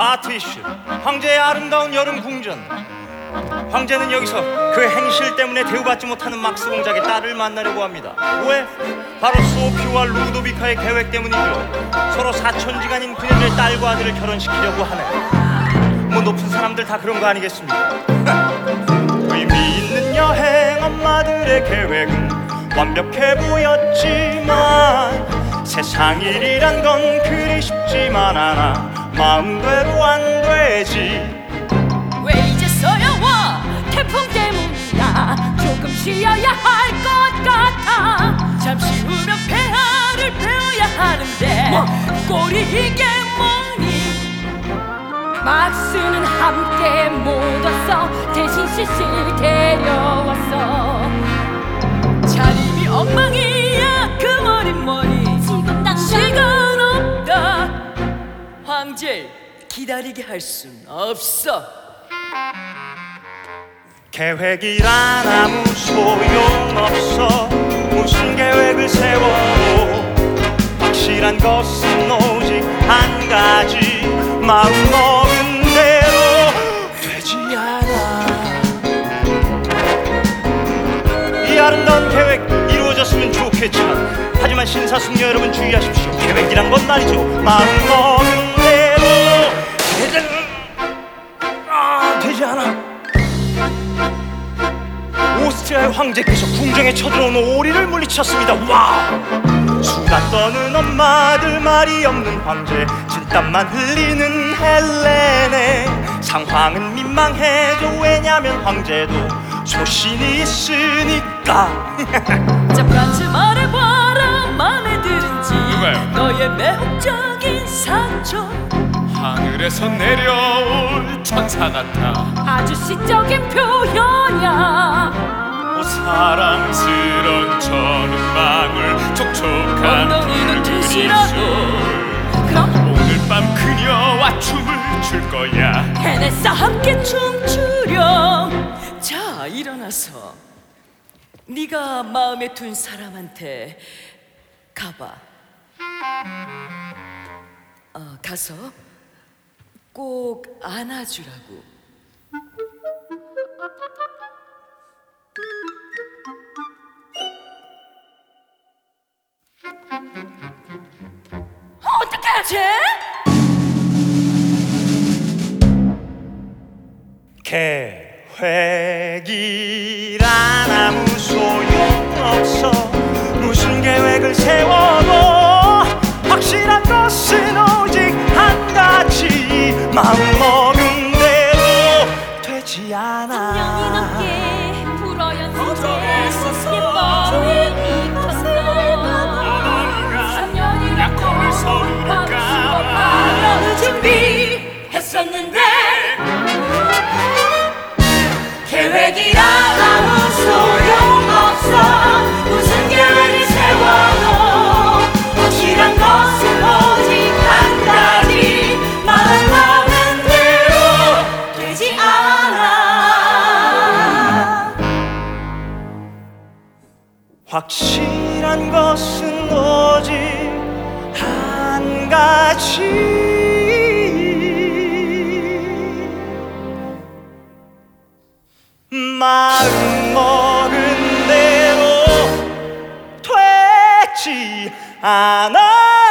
하트 이슈, 황제의 아름다운 여름 궁전. 황제는 여기서 그 행실 때문에 대우받지 못하는 막스 공작의 딸을 만나려고 합니다. 왜? 바로 소피와 루도비카의 계획 때문이죠. 서로 사촌지간인 그녀의 딸과 아들을 결혼시키려고 하네. 뭐 높은 사람들 다 그런 거 아니겠습니까? 의미 있는 여행, 엄마들의 계획은 완벽해 보였지만 세상 일이란 건 그리 쉽지만 않아. 마음대로 안 되지. 왜 이제서야 와? 태풍 때문이야. 조금 쉬어야 할 것 같아. 잠시 후면 폐하를 배워야 하는데 꼴이 이게 뭐니? 막스는 함께 못 왔어. 대신 시실 데려왔어. 자립이 엉망이야. 그 머리 지금 당장 시간 없다. 황제 기다리게 할 순 없어. 계획이란 아무 소용없어. 무슨 계획을 세워도 확실한 것은 오직 한 가지. 마음먹은 대로 되지 않아. 이 아름다운 계획 이루어졌으면 좋겠지만 하지만 신사숙녀 여러분 주의하십시오. 계획이란 건 말이죠, 마음먹은 대로 되지 않아. 오스트리아의 황제께서 궁정에 쳐들어온 오리를 물리쳤습니다. 와우! 수다 떠는 엄마들, 말이 없는 황제, 진땀만 흘리는 헬레네. 상황은 민망해져. 왜냐면 황제도 소신이 있으니까. 자, 프란츠 말해봐라. 맘에 드는지. 누가요? 너의 매혹적인 사촌. 하늘에서 내려올 천사 같아. 아주 시적인 표현이야. 사랑스런 저눈망울, 촉촉한 엉덩이는 두시라고. 그럼 오늘 밤 그녀와 춤을 출 거야. 해냈어. 함께 춤추렴. 자, 일어나서 네가 마음에 둔 사람한테 가봐. 가서 꼭 안아주라고. 어떡해, 쟤? 계획이란 아무 소용없어. 무슨 계획을 세워도 확실한 것은 오직 한 가지. 마음먹은 대로 되지 않아. 3년이 넘게 불어연 세제 예뻐 입었어. 3년이나 밤수업하려 준비했었는데 계획이란 아무 소용없어. 무슨 계획을 세워도 확실한 것은 오직 한 가지. 마음 먹은 대로 되지 않아. 확실한 것은 오직 한 가지. 마음 먹은 대로 되지 않아.